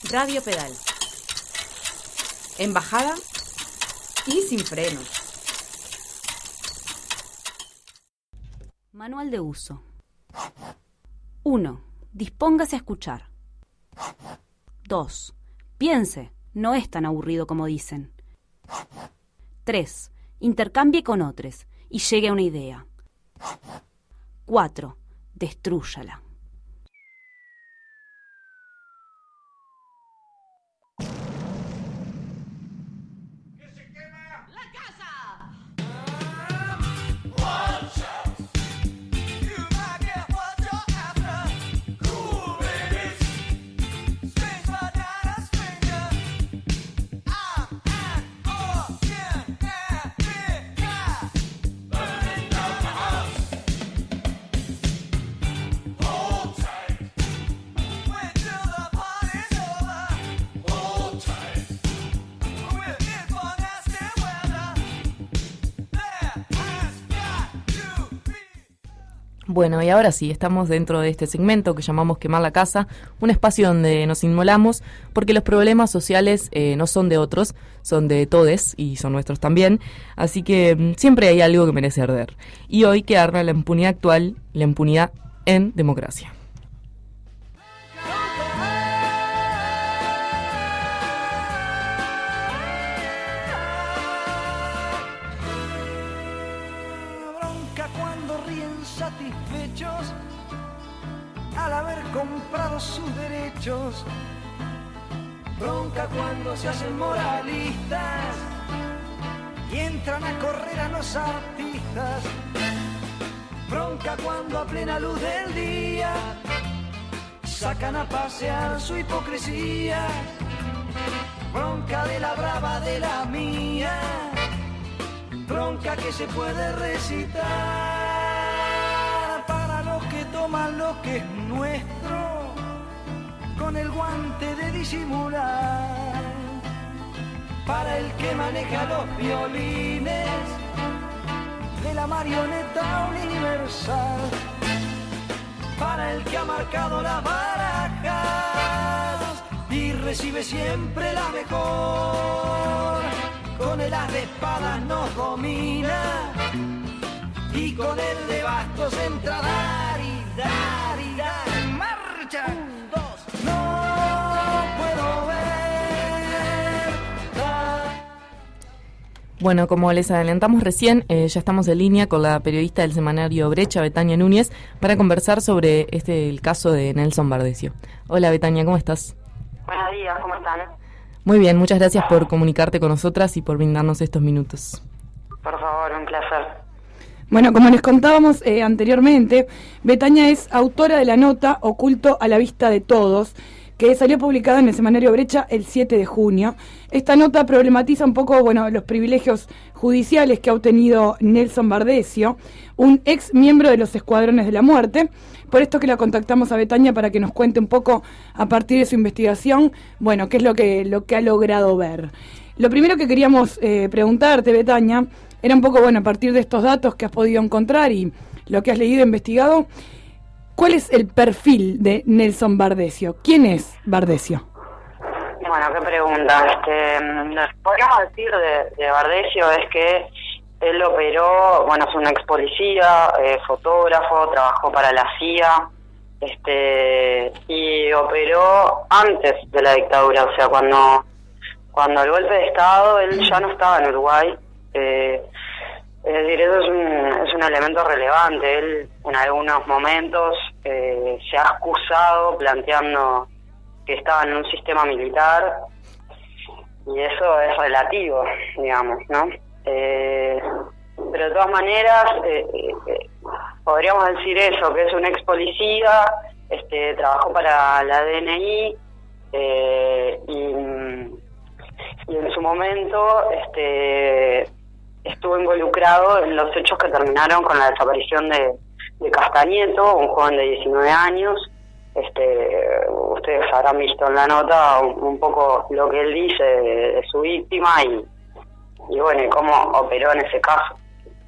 Radio Pedal. En bajada y sin frenos. Manual de uso. 1. Dispóngase a escuchar. 2. Piense, no es tan aburrido como dicen. 3. Intercambie con otros y llegue a una idea. 4. Destrúyala. Bueno, y ahora sí, estamos dentro de este segmento que llamamos Quemar la Casa, un espacio donde nos inmolamos porque los problemas sociales no son de otros, son de todes y son nuestros también, así que siempre hay algo que merece arder. Y hoy que arda la impunidad actual, la impunidad en democracia. Satisfechos al haber comprado sus derechos, bronca cuando se hacen moralistas y entran a correr a los artistas, bronca cuando a plena luz del día sacan a pasear su hipocresía, bronca de la brava de la mía, bronca que se puede recitar. Que toman lo que es nuestro con el guante de disimular, para el que maneja los violines de la marioneta universal, para el que ha marcado las barajas y recibe siempre la mejor, con el as de espadas nos domina y con el de bastos entra a dar y dar y dar. ¡Marcha! 1, 2, no puedo ver. Bueno, como les adelantamos recién, ya estamos en línea con la periodista del semanario Brecha, Betania Núñez, para conversar sobre el caso de Nelson Bardesio. Hola Betania, ¿cómo estás? Buenos días, ¿cómo están? Muy bien, muchas gracias por comunicarte con nosotras y por brindarnos estos minutos. Por favor, un placer. Bueno, como les contábamos anteriormente, Betania es autora de la nota Oculto a la vista de todos, que salió publicada en el semanario Brecha el 7 de junio. Esta nota problematiza un poco, los privilegios judiciales que ha obtenido Nelson Bardesio, un ex miembro de los Escuadrones de la Muerte. Por esto que la contactamos a Betania para que nos cuente un poco, a partir de su investigación, qué es lo que ha logrado ver. Lo primero que queríamos preguntarte, Betania, era un poco, a partir de estos datos que has podido encontrar y lo que has leído e investigado, ¿cuál es el perfil de Nelson Bardesio? ¿Quién es Bardesio? Bueno, qué pregunta. Lo que podríamos decir de Bardesio es que él operó, es un ex policía, fotógrafo, trabajó para la CIA, y operó antes de la dictadura, o sea, cuando el golpe de Estado, él ya no estaba en Uruguay. Es decir, eso es un elemento relevante. Él en algunos momentos se ha excusado planteando que estaba en un sistema militar, y eso es relativo, digamos, ¿no? Pero de todas maneras podríamos decir eso, que es un ex policía, trabajó para la DNI, y en su momento estuvo involucrado en los hechos que terminaron con la desaparición de Castañeto, un joven de 19 años. Ustedes habrán visto en la nota un poco lo que él dice de su víctima y cómo operó en ese caso.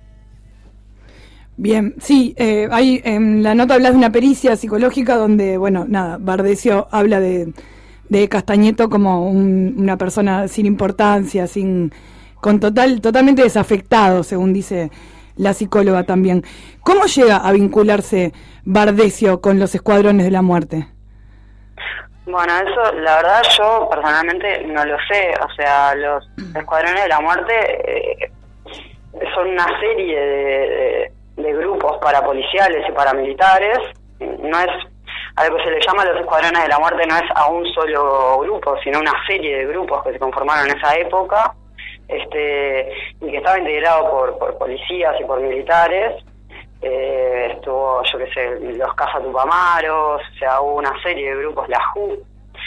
Bien, sí, ahí en la nota hablas de una pericia psicológica donde, Bardesio habla de de Castañeto como una persona sin importancia, totalmente desafectado, según dice la psicóloga también. ¿Cómo llega a vincularse Bardesio con los Escuadrones de la Muerte? Bueno, eso la verdad yo personalmente no lo sé. O sea, los Escuadrones de la Muerte son una serie de grupos parapoliciales y paramilitares. No es a lo que se le llama los Escuadrones de la Muerte, no es a un solo grupo, sino una serie de grupos que se conformaron en esa época, y que estaba integrado por policías y por militares. Estuvo, yo qué sé, los Cazatupamaros, o sea, hubo una serie de grupos, la JU,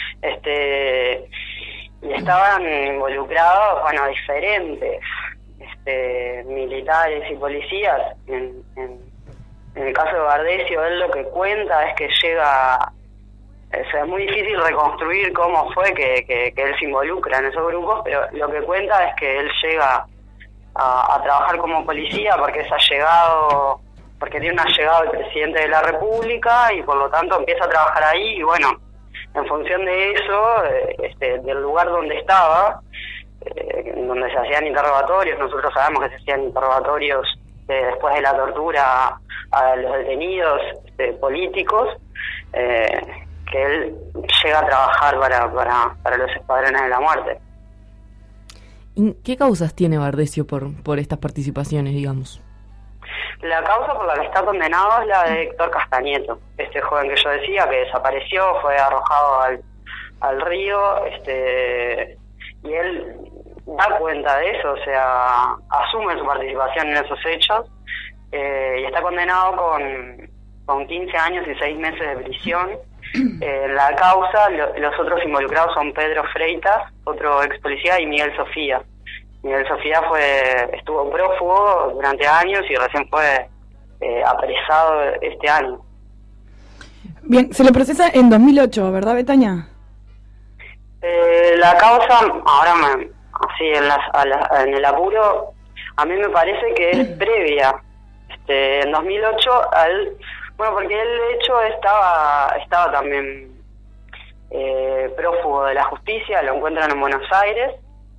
y estaban involucrados, bueno, diferentes militares y policías. En el caso de Bardesio, él lo que cuenta es que llega, o sea, es muy difícil reconstruir cómo fue que él se involucra en esos grupos, pero lo que cuenta es que él llega a trabajar como policía porque tiene un allegado del presidente de la República y por lo tanto empieza a trabajar ahí. Y bueno, en función de eso, del lugar donde estaba, donde se hacían interrogatorios, nosotros sabemos que se hacían interrogatorios después de la tortura a los detenidos políticos, que él llega a trabajar para los Escuadrones de la Muerte. ¿Y qué causas tiene Bardesio por estas participaciones, digamos? La causa por la que está condenado es la de Héctor Castañeto, este joven que yo decía que desapareció, fue arrojado al río, y él da cuenta de eso, o sea, asume su participación en esos hechos, y está condenado con 15 años y 6 meses de prisión. En la causa, los otros involucrados son Pedro Freitas, otro ex policía, y Miguel Sofía. Miguel Sofía estuvo prófugo durante años y recién fue apresado este año. Bien, se lo procesa en 2008, ¿verdad, Betaña? La causa, ahora así en el apuro, a mí me parece que es previa. En 2008, bueno, porque él de hecho estaba también prófugo de la justicia, lo encuentran en Buenos Aires.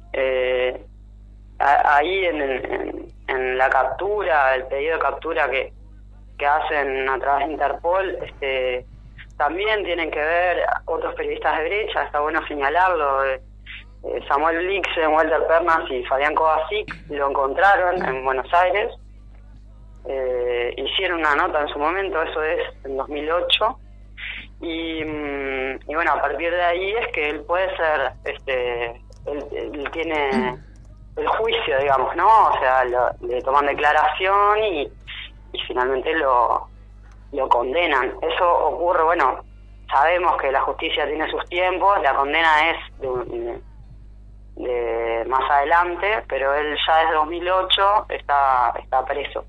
Ahí en la captura, el pedido de captura que hacen a través de Interpol, también tienen que ver otros periodistas de Brecha, está bueno señalarlo, Samuel Blixen, Walter Pernas y Fabián Kovacic lo encontraron en Buenos Aires, hicieron una nota en su momento, eso es en 2008, y bueno, a partir de ahí es que él puede ser, él tiene el juicio, digamos, ¿no? O sea, le toman declaración y finalmente lo condenan. Eso ocurre, bueno, sabemos que la justicia tiene sus tiempos, la condena es de más adelante, pero él ya desde 2008 está preso.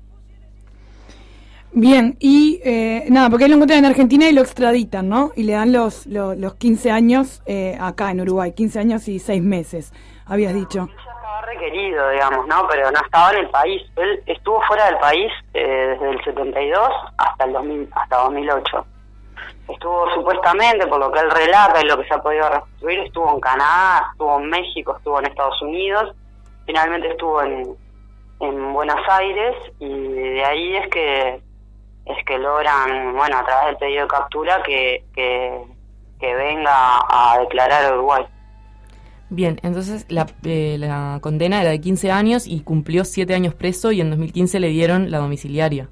Bien, y nada, porque él lo encuentran en Argentina y lo extraditan, ¿no? Y le dan los 15 años acá en Uruguay, 15 años y 6 meses, habías dicho. Requerido, digamos, ¿no? Pero no estaba en el país. Él estuvo fuera del país desde el 72 hasta 2008. Estuvo supuestamente, por lo que él relata y lo que se ha podido reconstruir, estuvo en Canadá, estuvo en México, estuvo en Estados Unidos, finalmente estuvo en Buenos Aires, y de ahí es que logran, bueno, a través del pedido de captura que venga a declarar a Uruguay. Bien, entonces la condena era de 15 años y cumplió 7 años preso, y en 2015 le dieron la domiciliaria.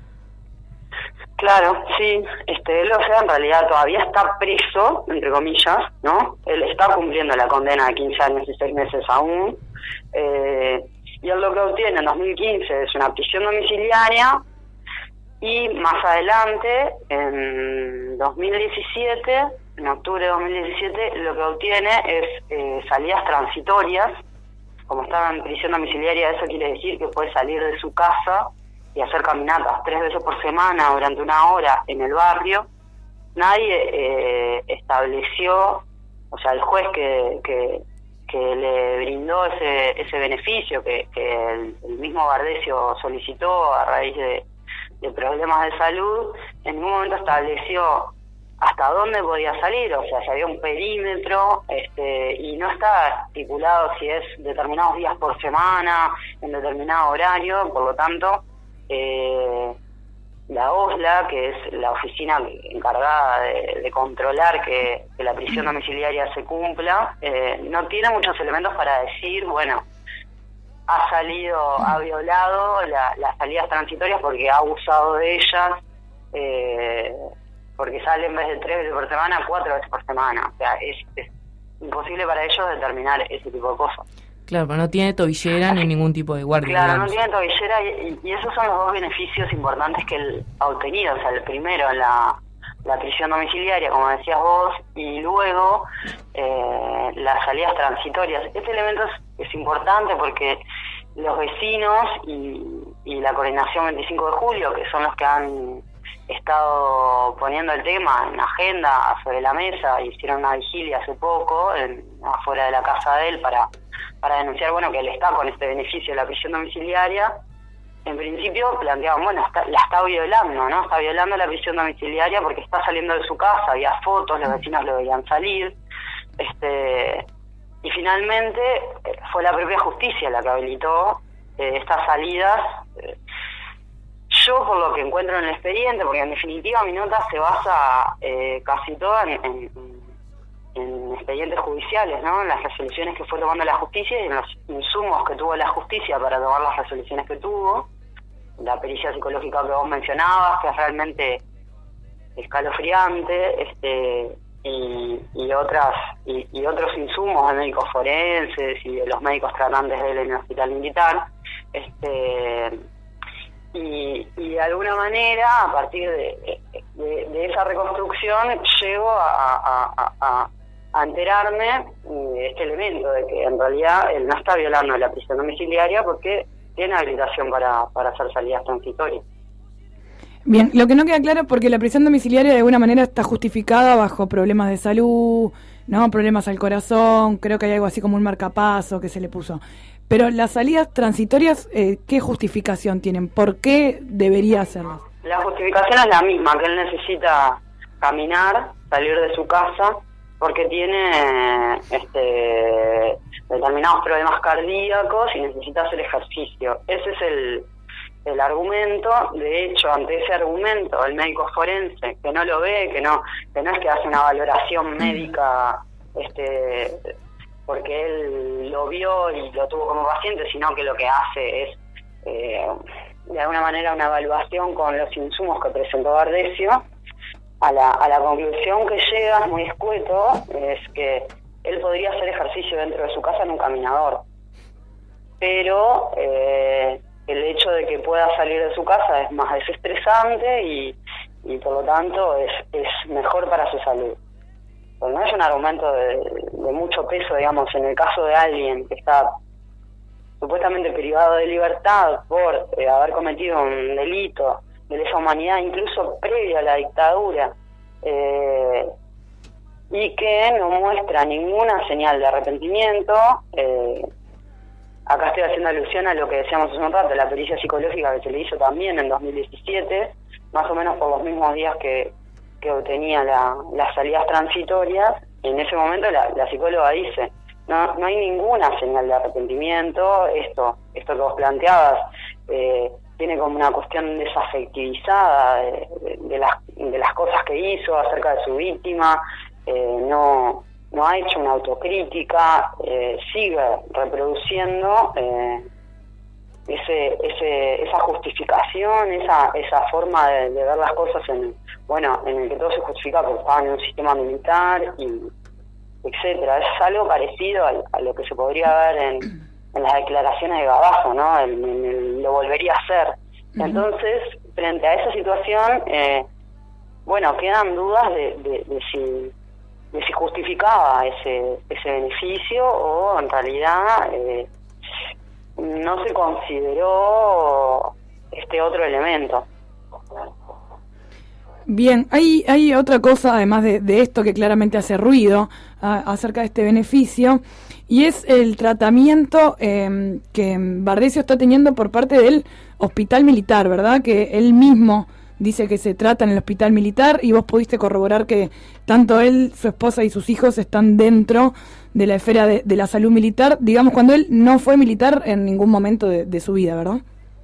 Claro, sí, él, o sea, en realidad todavía está preso, entre comillas, ¿no? Él está cumpliendo la condena de 15 años y 6 meses aún, y él lo que obtiene en 2015 es una prisión domiciliaria, y más adelante, en 2017... en octubre de 2017, lo que obtiene es salidas transitorias. Como estaba en prisión domiciliaria, eso quiere decir que puede salir de su casa y hacer caminatas 3 veces por semana durante 1 hora en el barrio. Nadie estableció, o sea, el juez que le brindó ese beneficio que el mismo Bardesio solicitó a raíz de problemas de salud, en ningún momento estableció hasta dónde podía salir, o sea, si había un perímetro, y no está estipulado si es determinados días por semana, en determinado horario. Por lo tanto, la OSLA, que es la oficina encargada de controlar que la prisión domiciliaria se cumpla, no tiene muchos elementos para decir, bueno, ha violado las salidas transitorias porque ha abusado de ellas, porque sale en vez de 3 veces por semana, 4 veces por semana. O sea, es imposible para ellos determinar ese tipo de cosas. Claro, pero no tiene tobillera ni ningún tipo de guardia. Claro, digamos. no tiene tobillera y esos son los dos beneficios importantes que él ha obtenido. O sea, el primero, la prisión domiciliaria, como decías vos, y luego las salidas transitorias. Este elemento es importante porque los vecinos y la coordinación 25 de julio, que son los que han estado poniendo el tema en agenda sobre la mesa, hicieron una vigilia hace poco afuera de la casa de él para denunciar, bueno, que él está con este beneficio de la prisión domiciliaria. En principio planteaban, bueno, la está violando, ¿no? Está violando la prisión domiciliaria porque está saliendo de su casa, había fotos, los vecinos lo veían salir, y finalmente fue la propia justicia la que habilitó estas salidas. Yo, por lo que encuentro en el expediente, porque en definitiva mi nota se basa casi toda en expedientes judiciales, ¿no? En las resoluciones que fue tomando la justicia y en los insumos que tuvo la justicia para tomar las resoluciones que tuvo, la pericia psicológica que vos mencionabas, que es realmente escalofriante, y otros insumos de médicos forenses y de los médicos tratantes de él en el hospital militar, y de alguna manera, a partir de esa reconstrucción, llego a enterarme de este elemento, de que en realidad él no está violando la prisión domiciliaria porque tiene habilitación para hacer salidas transitorias. Bien, lo que no queda claro es porque la prisión domiciliaria de alguna manera está justificada bajo problemas de salud, ¿no? Problemas al corazón, creo que hay algo así como un marcapaso que se le puso. Pero las salidas transitorias, ¿qué justificación tienen? ¿Por qué debería hacerlas? La justificación es la misma, que él necesita caminar, salir de su casa, porque tiene determinados problemas cardíacos y necesita hacer ejercicio. Ese es el argumento. De hecho, ante ese argumento, el médico forense, que no lo ve, que no es que hace una valoración médica porque él lo vio y lo tuvo como paciente, sino que lo que hace es de alguna manera una evaluación con los insumos que presentó Bardesio. A la conclusión que llega, muy escueto, es que él podría hacer ejercicio dentro de su casa en un caminador, pero el hecho de que pueda salir de su casa es más desestresante y por lo tanto es mejor para su salud. Pero no es un argumento de mucho peso, digamos, en el caso de alguien que está supuestamente privado de libertad por haber cometido un delito de lesa humanidad, incluso previo a la dictadura, y que no muestra ninguna señal de arrepentimiento. Acá estoy haciendo alusión a lo que decíamos hace un rato, la pericia psicológica que se le hizo también en 2017, más o menos por los mismos días que obtenía las salidas transitorias. En ese momento la psicóloga dice, no hay ninguna señal de arrepentimiento, esto que vos planteabas, tiene como una cuestión desafectivizada de las cosas que hizo acerca de su víctima, no ha hecho una autocrítica, sigue reproduciendo esa justificación, esa forma de ver las cosas en el que todo se justifica porque estaban en un sistema militar, y etcétera. Es algo parecido a lo que se podría ver en las declaraciones de Gabazo, ¿no? Lo volvería a hacer. Entonces, frente a esa situación, quedan dudas de si justificaba ese beneficio o en realidad no se consideró este otro elemento. Bien, hay otra cosa, además de esto que claramente hace ruido acerca de este beneficio, y es el tratamiento que Bardesio está teniendo por parte del hospital militar, ¿verdad? Que él mismo dice que se trata en el hospital militar, y vos pudiste corroborar que tanto él, su esposa y sus hijos están dentro de la esfera de la salud militar, digamos, cuando él no fue militar en ningún momento de su vida, ¿verdad?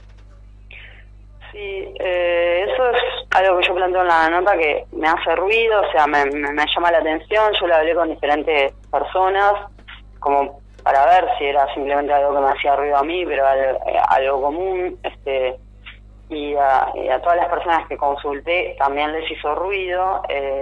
Sí, eso es algo que yo planteo en la nota que me hace ruido, o sea, me llama la atención. Yo lo hablé con diferentes personas, como para ver si era simplemente algo que me hacía ruido a mí, pero algo común, y a todas las personas que consulté también les hizo ruido,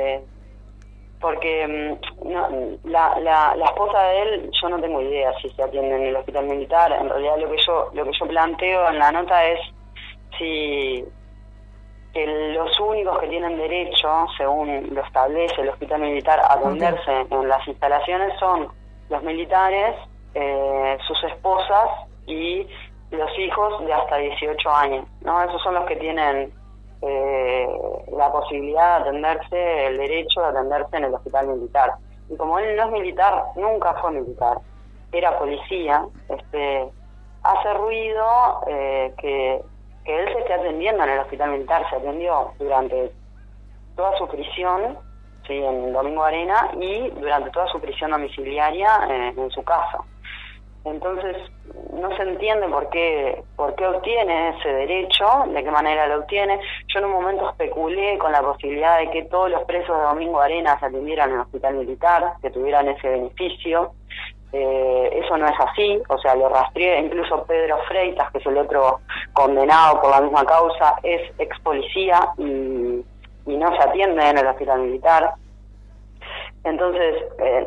porque la esposa de él, yo no tengo idea si se atiende en el hospital militar. En realidad lo que yo planteo en la nota es si que los únicos que tienen derecho, según lo establece el hospital militar, a atenderse en las instalaciones son los militares, sus esposas y los hijos de hasta 18 años, ¿no? Esos son los que tienen la posibilidad de atenderse, el derecho de atenderse en el hospital militar. Y como él no es militar, nunca fue militar, era policía, hace ruido que él se esté atendiendo en el hospital militar. Se atendió durante toda su prisión, sí, en Domingo Arena, y durante toda su prisión domiciliaria en su casa. Entonces no se entiende por qué obtiene ese derecho, de qué manera lo obtiene. Yo en un momento especulé con la posibilidad de que todos los presos de Domingo Arena se atendieran en el hospital militar, que tuvieran ese beneficio. Eso no es así, o sea, lo rastreé. Incluso Pedro Freitas, que es el otro condenado por la misma causa, es ex policía y no se atiende en el hospital militar. Entonces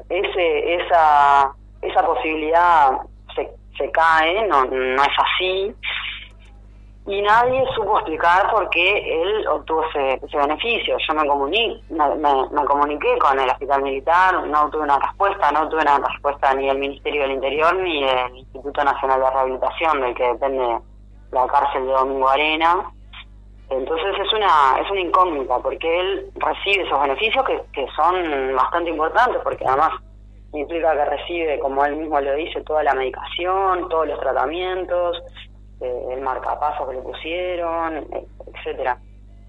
esa posibilidad se cae, no es así, y nadie supo explicar por qué él obtuvo ese beneficio. Yo me comuniqué con el hospital militar, no obtuve una respuesta ni del Ministerio del Interior ni del Instituto Nacional de Rehabilitación, del que depende la cárcel de Domingo Arena. Entonces es una incógnita, porque él recibe esos beneficios que son bastante importantes, porque además implica que recibe, como él mismo lo dice, toda la medicación, todos los tratamientos, el marcapasos que le pusieron, etcétera.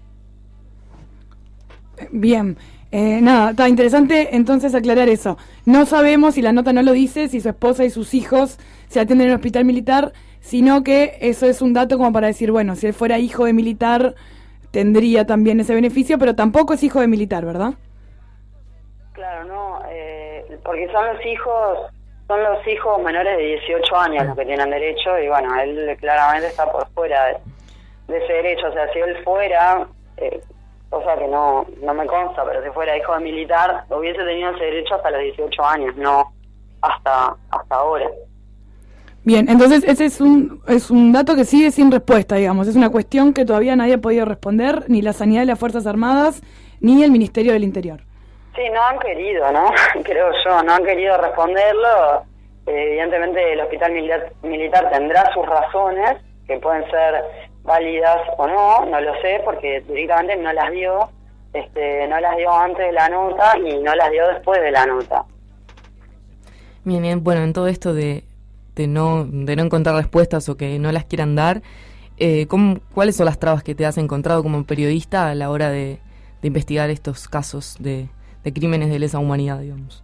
Bien, nada, está interesante entonces aclarar eso. No sabemos, si la nota no lo dice, si su esposa y sus hijos se atienden en el hospital militar, sino que eso es un dato como para decir, bueno, si él fuera hijo de militar tendría también ese beneficio, pero tampoco es hijo de militar, ¿verdad? Claro, no, porque son los hijos menores de 18 años los que tienen derecho, y bueno, él claramente está por fuera de ese derecho. O sea, si él fuera, cosa que no me consta, pero si fuera hijo de militar, hubiese tenido ese derecho hasta los 18 años, no hasta ahora. Bien, entonces ese es un dato que sigue sin respuesta, digamos. Es una cuestión que todavía nadie ha podido responder, ni la Sanidad de las Fuerzas Armadas, ni el Ministerio del Interior. Sí, no han querido, ¿no? Creo yo, no han querido responderlo. Evidentemente el hospital militar tendrá sus razones, que pueden ser válidas o no lo sé, porque directamente no las dio antes de la nota y no las dio después de la nota. Bien, bueno, en todo esto de no encontrar respuestas o que no las quieran dar, ¿cuáles son las trabas que te has encontrado como periodista a la hora de investigar estos casos de crímenes de lesa humanidad, digamos?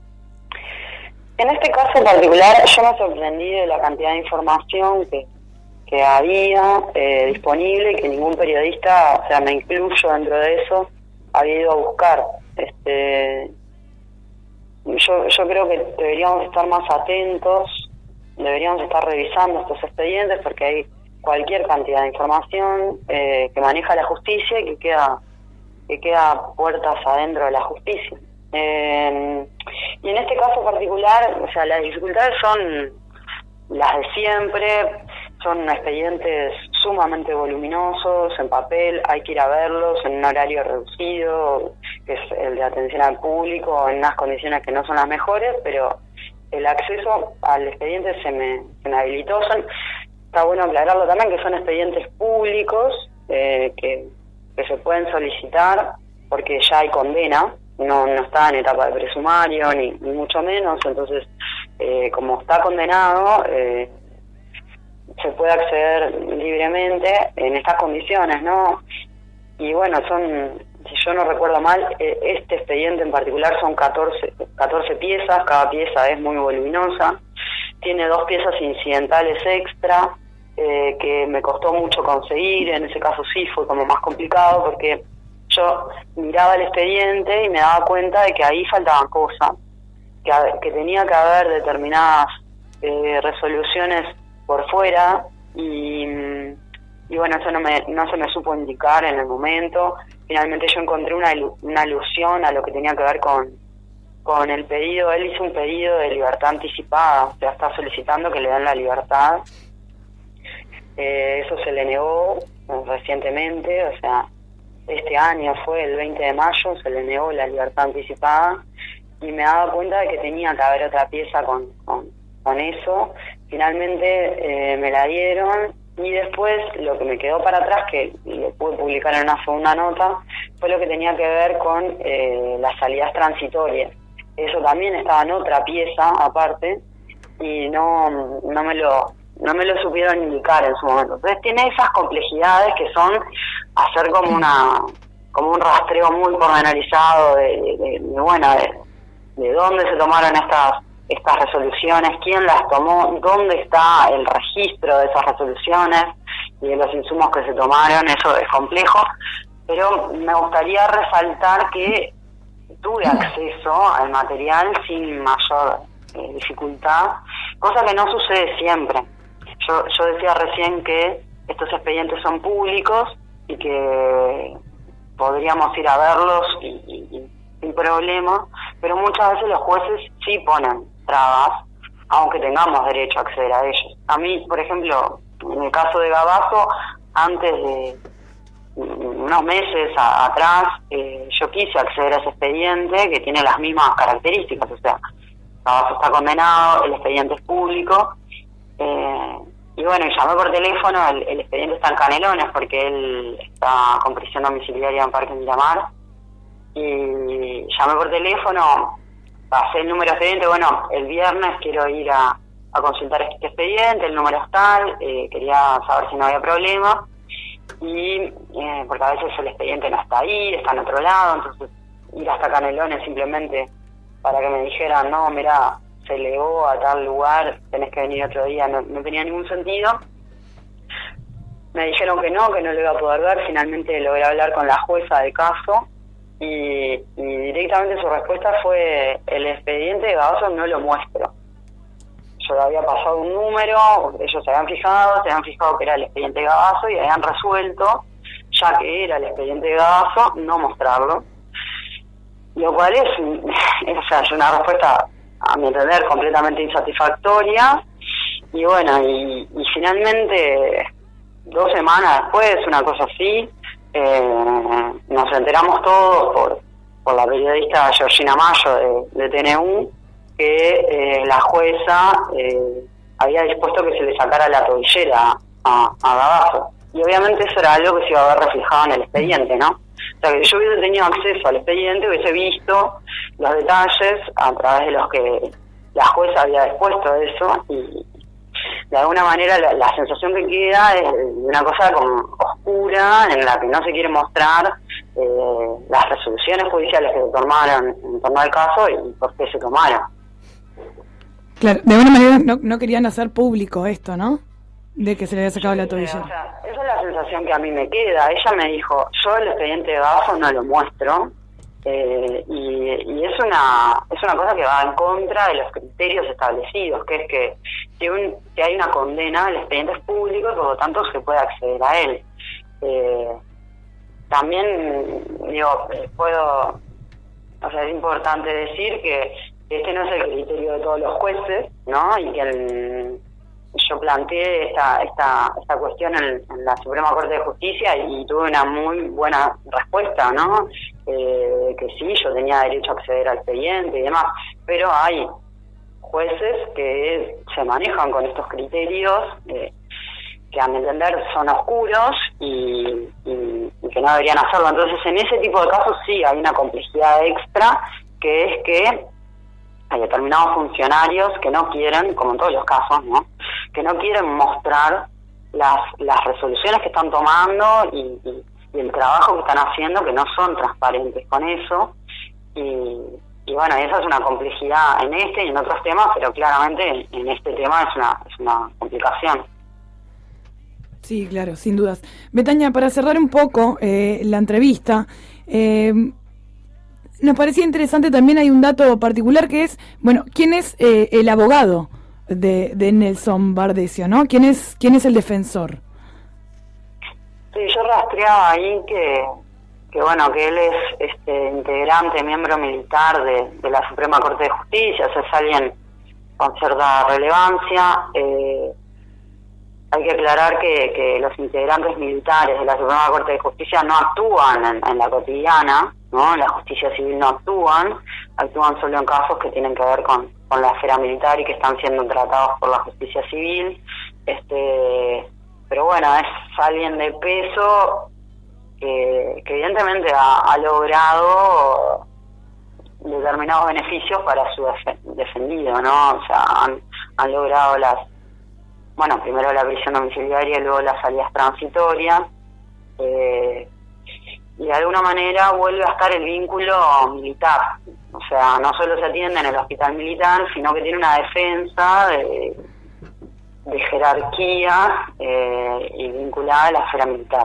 En este caso en particular, yo me sorprendí de la cantidad de información que había disponible y que ningún periodista, o sea, me incluyo dentro de eso, había ido a buscar. Yo creo que deberíamos estar más atentos, deberíamos estar revisando estos expedientes, porque hay cualquier cantidad de información que maneja la justicia y que queda puertas adentro de la justicia. Y en este caso particular, o sea, las dificultades son las de siempre, son expedientes sumamente voluminosos en papel, hay que ir a verlos en un horario reducido, que es el de atención al público, en unas condiciones que no son las mejores, pero el acceso al expediente se me habilitó. Está bueno aclararlo también, que son expedientes públicos que se pueden solicitar porque ya hay condena, no está en etapa de presumario ni mucho menos. Entonces como está condenado se puede acceder libremente en estas condiciones, ¿no? y bueno, si yo no recuerdo mal, este expediente en particular son 14 piezas, cada pieza es muy voluminosa, tiene 2 piezas incidentales extra, que me costó mucho conseguir. En ese caso sí fue como más complicado, porque yo miraba el expediente y me daba cuenta de que ahí faltaban cosas, que tenía que haber determinadas resoluciones por fuera, y bueno, eso no se me supo indicar en el momento. Finalmente yo encontré una alusión a lo que tenía que ver con el pedido. Él hizo un pedido de libertad anticipada, o sea, está solicitando que le den la libertad. Eso se le negó recientemente, o sea, este año fue el 20 de mayo, se le negó la libertad anticipada, y me daba cuenta de que tenía que haber otra pieza con eso. Finalmente me la dieron, y después lo que me quedó para atrás, que lo pude publicar en una segunda nota, fue lo que tenía que ver con las salidas transitorias. Eso también estaba en otra pieza aparte, y no me lo supieron indicar en su momento. Entonces tiene esas complejidades que son hacer como un rastreo muy pormenorizado de dónde se tomaron estas resoluciones, quién las tomó, dónde está el registro de esas resoluciones y de los insumos que se tomaron. Eso es complejo, pero me gustaría resaltar que tuve acceso al material sin mayor dificultad, cosa que no sucede siempre. Yo decía recién que estos expedientes son públicos y que podríamos ir a verlos y sin problema, pero muchas veces los jueces sí ponen trabas, aunque tengamos derecho a acceder a ellos. A mí, por ejemplo, en el caso de Gabazo, antes de unos meses atrás, yo quise acceder a ese expediente que tiene las mismas características, o sea, Gabazo está condenado, el expediente es público, y bueno, llamé por teléfono, el expediente está en Canelones porque él está con prisión domiciliaria en Parque Miramar, y llamé por teléfono, pasé el número de expediente. Bueno, el viernes quiero ir a consultar este expediente, el número es tal, quería saber si no había problema, y porque a veces el expediente no está ahí, está en otro lado, entonces ir hasta Canelones simplemente para que me dijeran, no, mira, se elevó a tal lugar, tenés que venir otro día, no tenía ningún sentido. Me dijeron que no lo iba a poder ver. Finalmente logré hablar con la jueza del caso, y directamente su respuesta fue: el expediente de Gabazo no lo muestro. Yo le había pasado un número, ellos se habían fijado que era el expediente de Gabazo, y habían resuelto, ya que era el expediente de Gabazo, no mostrarlo, lo cual es una respuesta, a mi entender, completamente insatisfactoria. Y bueno, y finalmente 2 semanas después, una cosa así, nos enteramos todos por la periodista Georgina Mayo de TNU, que la jueza había dispuesto que se le sacara la tobillera a Gabazo, y obviamente eso era algo que se iba a ver reflejado en el expediente, ¿no? O sea, que yo hubiese tenido acceso al expediente, hubiese visto los detalles a través de los que la jueza había dispuesto eso, y de alguna manera la sensación que queda es de una cosa como oscura, en la que no se quiere mostrar las resoluciones judiciales que se tomaron en torno al caso y por qué se tomaron. Claro, de alguna manera no querían hacer público esto, ¿no? De que se le había sacado la tobillera. O sea, esa es la sensación que a mí me queda. Ella me dijo, yo el expediente de Gabazo no lo muestro, y es una cosa que va en contra de los criterios establecidos, que es que si hay una condena, el expediente es público y por lo tanto se puede acceder a él. También es importante decir que este no es el criterio de todos los jueces, ¿no? Y que yo planteé esta cuestión en la Suprema Corte de Justicia y tuve una muy buena respuesta, ¿no? Que sí, yo tenía derecho a acceder al expediente y demás, pero hay jueces que se manejan con estos criterios que a mi entender son oscuros y que no deberían hacerlo. Entonces, en ese tipo de casos sí hay una complejidad extra, que es que hay determinados funcionarios que no quieren, como en todos los casos, ¿no?, que no quieren mostrar las resoluciones que están tomando y el trabajo que están haciendo, que no son transparentes con eso. Y bueno, esa es una complejidad en este y en otros temas, pero claramente en este tema es una complicación. Sí, claro, sin dudas. Betania, para cerrar un poco la entrevista, nos parecía interesante también, hay un dato particular que es, bueno, ¿quién es el abogado de Nelson Bardesio, ¿no? ¿Quién es el defensor? Sí, yo rastreaba ahí que bueno, que él es integrante, miembro militar de la Suprema Corte de Justicia, o sea, es alguien con cierta relevancia. Hay que aclarar que los integrantes militares de la Suprema Corte de Justicia no actúan en la cotidiana, ¿no? En la justicia civil no actúan solo en casos que tienen que ver con la esfera militar y que están siendo tratados por la justicia civil. Pero bueno, es alguien de peso que evidentemente ha logrado determinados beneficios para su defendido, ¿no? O sea, han logrado primero la prisión domiciliaria y luego las salidas transitorias, y de alguna manera vuelve a estar el vínculo militar. O sea, no solo se atiende en el hospital militar, sino que tiene una defensa de jerarquía y vinculada a la esfera militar.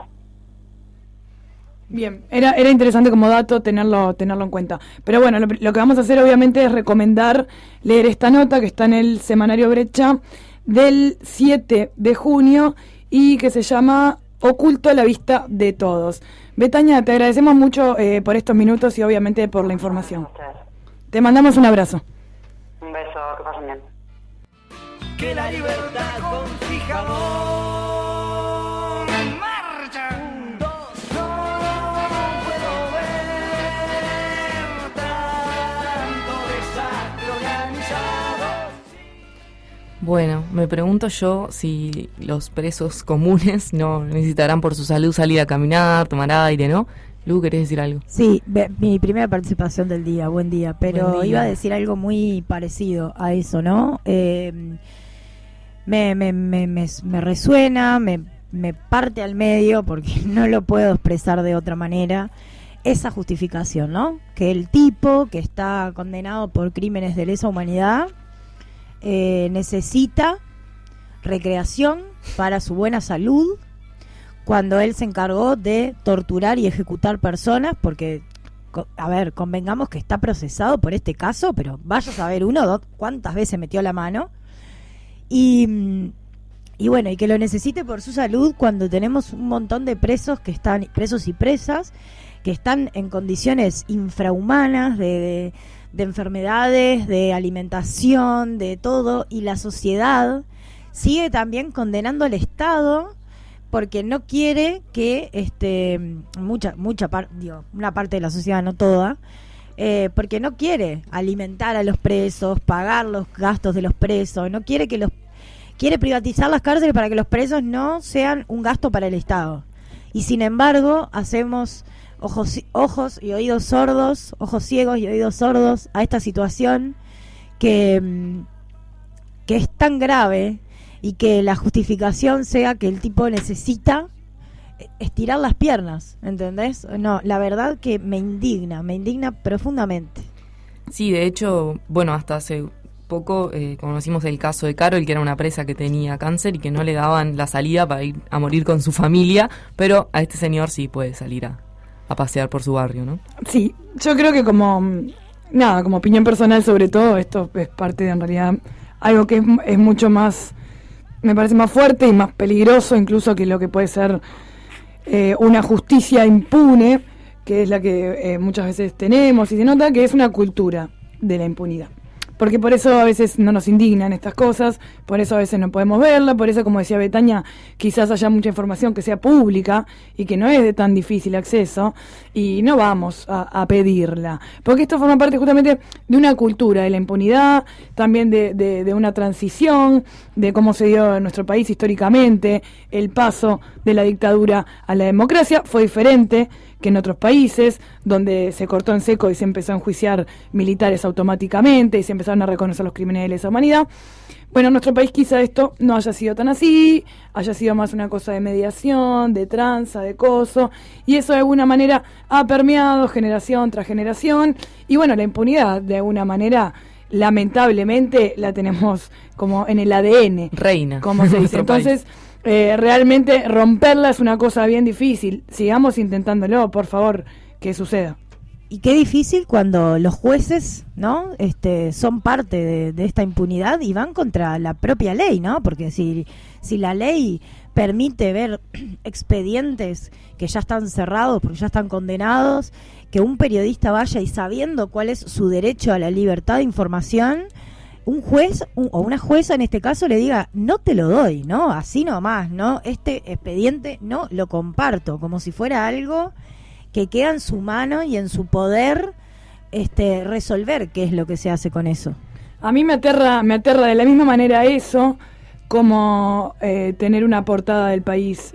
Bien, era interesante como dato tenerlo en cuenta. Pero bueno, lo que vamos a hacer obviamente es recomendar leer esta nota que está en el semanario Brecha del 7 de junio y que se llama Oculto a la vista de todos. Betania, te agradecemos mucho por estos minutos y obviamente por la información. Te mandamos un abrazo. Un beso, que pasen bien. Que la libertad con fijador marcha. 1, 2, no puedo ver tanto desastre organizado. Bueno, me pregunto yo si los presos comunes no necesitarán por su salud salir a caminar, tomar aire, ¿no? Lu, ¿querés decir algo? Sí, mi primera participación del día, buen día, pero Buen día. iba a decir algo muy parecido a eso, ¿no? Me resuena, me parte al medio, porque no lo puedo expresar de otra manera, esa justificación, ¿no? Que el tipo que está condenado por crímenes de lesa humanidad necesita recreación para su buena salud, cuando él se encargó de torturar y ejecutar personas, porque, a ver, convengamos que está procesado por este caso, pero vaya a saber cuántas veces metió la mano, y bueno, y que lo necesite por su salud cuando tenemos un montón de presos y presas, que están en condiciones infrahumanas de enfermedades, de alimentación, de todo, y la sociedad sigue también condenando al Estado porque no quiere que una parte de la sociedad, no toda, porque no quiere alimentar a los presos, pagar los gastos de los presos, no quiere quiere privatizar las cárceles para que los presos no sean un gasto para el Estado. Y sin embargo, hacemos ojos y oídos sordos, ojos ciegos y oídos sordos a esta situación que es tan grave, y que la justificación sea que el tipo necesita estirar las piernas, ¿entendés? No, la verdad que me indigna profundamente. Sí, de hecho, bueno, hasta hace poco conocimos el caso de Carol, que era una presa que tenía cáncer y que no le daban la salida para ir a morir con su familia, pero a este señor sí puede salir a pasear por su barrio, ¿no? Sí, yo creo que como opinión personal sobre todo, esto es parte de, en realidad, algo que es mucho más, me parece más fuerte y más peligroso incluso que lo que puede ser una justicia impune, que es la que muchas veces tenemos, y se nota que es una cultura de la impunidad. Porque por eso a veces no nos indignan estas cosas, por eso a veces no podemos verla, por eso, como decía Betania, quizás haya mucha información que sea pública y que no es de tan difícil acceso, y no vamos a pedirla. Porque esto forma parte justamente de una cultura de la impunidad, también de una transición, de cómo se dio en nuestro país históricamente el paso de la dictadura a la democracia. Fue diferente que en otros países, donde se cortó en seco y se empezó a enjuiciar militares automáticamente y se empezaron a reconocer los crímenes de lesa humanidad. Bueno, en nuestro país quizá esto no haya sido tan así, haya sido más una cosa de mediación, de tranza, de coso, y eso de alguna manera ha permeado generación tras generación, y bueno, la impunidad de alguna manera lamentablemente la tenemos como en el ADN. Reina. Como se dice. Entonces, realmente romperla es una cosa bien difícil. Sigamos intentándolo, por favor, que suceda. Y qué difícil cuando los jueces, ¿no? Son parte de esta impunidad y van contra la propia ley, ¿no? Porque si la ley permite ver expedientes que ya están cerrados porque ya están condenados, que un periodista vaya y sabiendo cuál es su derecho a la libertad de información, un juez o una jueza en este caso le diga, no te lo doy, ¿no? Así nomás, ¿no? Este expediente no lo comparto, como si fuera algo que queda en su mano y en su poder resolver qué es lo que se hace con eso. A mí me aterra de la misma manera eso, como tener una portada del País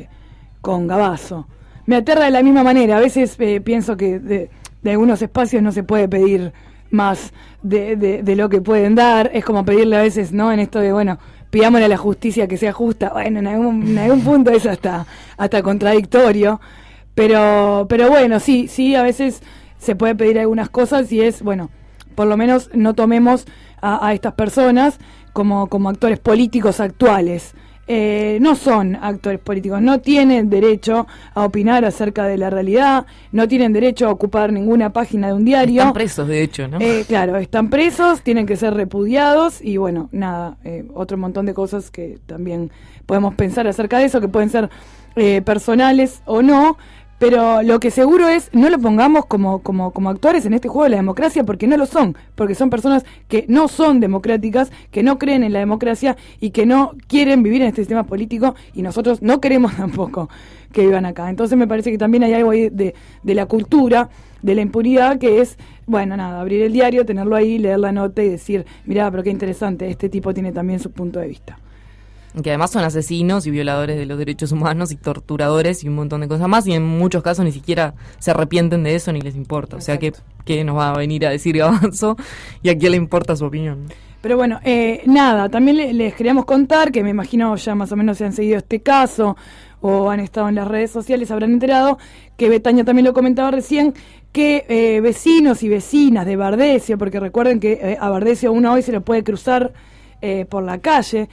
con Gabazo. Me aterra de la misma manera. A veces pienso que de algunos espacios no se puede pedir más de lo que pueden dar. Es como pedirle a veces, ¿no? En esto de, bueno, pidámosle a la justicia que sea justa. Bueno, en algún punto es hasta contradictorio. Pero bueno, sí, a veces se puede pedir algunas cosas y es, bueno, por lo menos no tomemos a estas personas como actores políticos actuales. No son actores políticos, no tienen derecho a opinar acerca de la realidad, no tienen derecho a ocupar ninguna página de un diario. Están presos, de hecho, ¿no? Claro, están presos, tienen que ser repudiados y bueno, nada, otro montón de cosas que también podemos pensar acerca de eso, que pueden ser personales o no. Pero lo que seguro es, no lo pongamos como actores en este juego de la democracia, porque no lo son, porque son personas que no son democráticas, que no creen en la democracia y que no quieren vivir en este sistema político, y nosotros no queremos tampoco que vivan acá. Entonces me parece que también hay algo ahí de la cultura, de la impunidad, que es, bueno, nada, abrir el diario, tenerlo ahí, leer la nota y decir, mirá, pero qué interesante, este tipo tiene también su punto de vista. Que además son asesinos y violadores de los derechos humanos y torturadores y un montón de cosas más, y en muchos casos ni siquiera se arrepienten de eso ni les importa. Exacto. O sea, ¿qué nos va a venir a decir Gabazo y a quién le importa su opinión? Pero bueno, nada, también les queríamos contar, que me imagino ya más o menos se han seguido este caso o han estado en las redes sociales, habrán enterado, que Betania también lo comentaba recién, que vecinos y vecinas de Bardecio, porque recuerden que a Bardecio uno hoy se lo puede cruzar por la calle,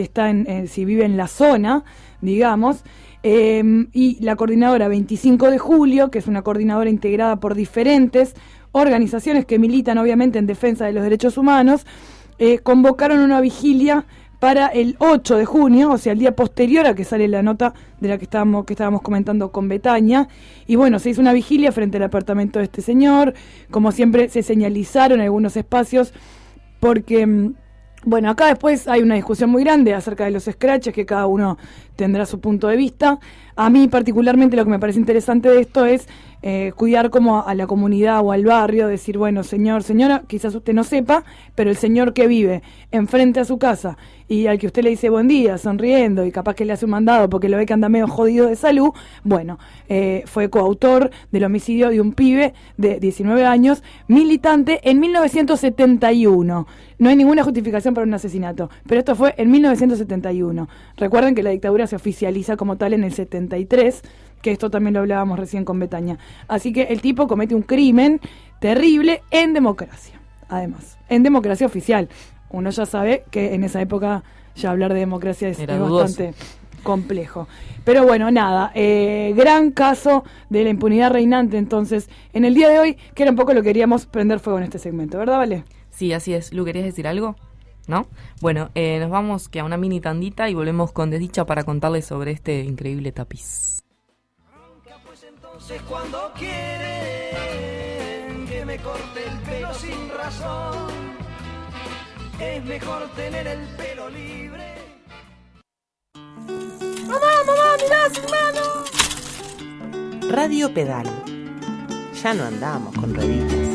si vive en la zona, digamos, y la coordinadora 25 de julio, que es una coordinadora integrada por diferentes organizaciones que militan obviamente en defensa de los derechos humanos, convocaron una vigilia para el 8 de junio, o sea, el día posterior a que sale la nota de la que estábamos comentando con Betania, y bueno, se hizo una vigilia frente al apartamento de este señor. Como siempre se señalizaron algunos espacios, porque bueno, acá después hay una discusión muy grande acerca de los scratches, que cada uno tendrá su punto de vista. A mí particularmente lo que me parece interesante de esto es cuidar como a la comunidad o al barrio, decir, bueno, señor, señora, quizás usted no sepa, pero el señor que vive enfrente a su casa y al que usted le dice buen día, sonriendo, y capaz que le hace un mandado porque lo ve que anda medio jodido de salud, bueno, fue coautor del homicidio de un pibe de 19 años, militante en 1971. No hay ninguna justificación para un asesinato, pero esto fue en 1971. Recuerden que la dictadura se oficializa como tal en el 73, que esto también lo hablábamos recién con Betania. Así que el tipo comete un crimen terrible en democracia, además, en democracia oficial. Uno ya sabe que en esa época ya hablar de democracia es bastante complejo. Pero bueno, nada, gran caso de la impunidad reinante entonces en el día de hoy, que era un poco lo que queríamos prender fuego en este segmento, ¿verdad, Vale? Sí, así es. Lu, ¿querías decir algo? ¿No? Bueno, nos vamos que a una mini tandita y volvemos con Desdicha para contarles sobre este increíble tapiz. Pues entonces cuando quieren que me corte el pelo sin razón, es mejor tener el pelo libre. ¡Mamá, mirá, hermano! Radio Pedal. Ya no andamos con rueditas.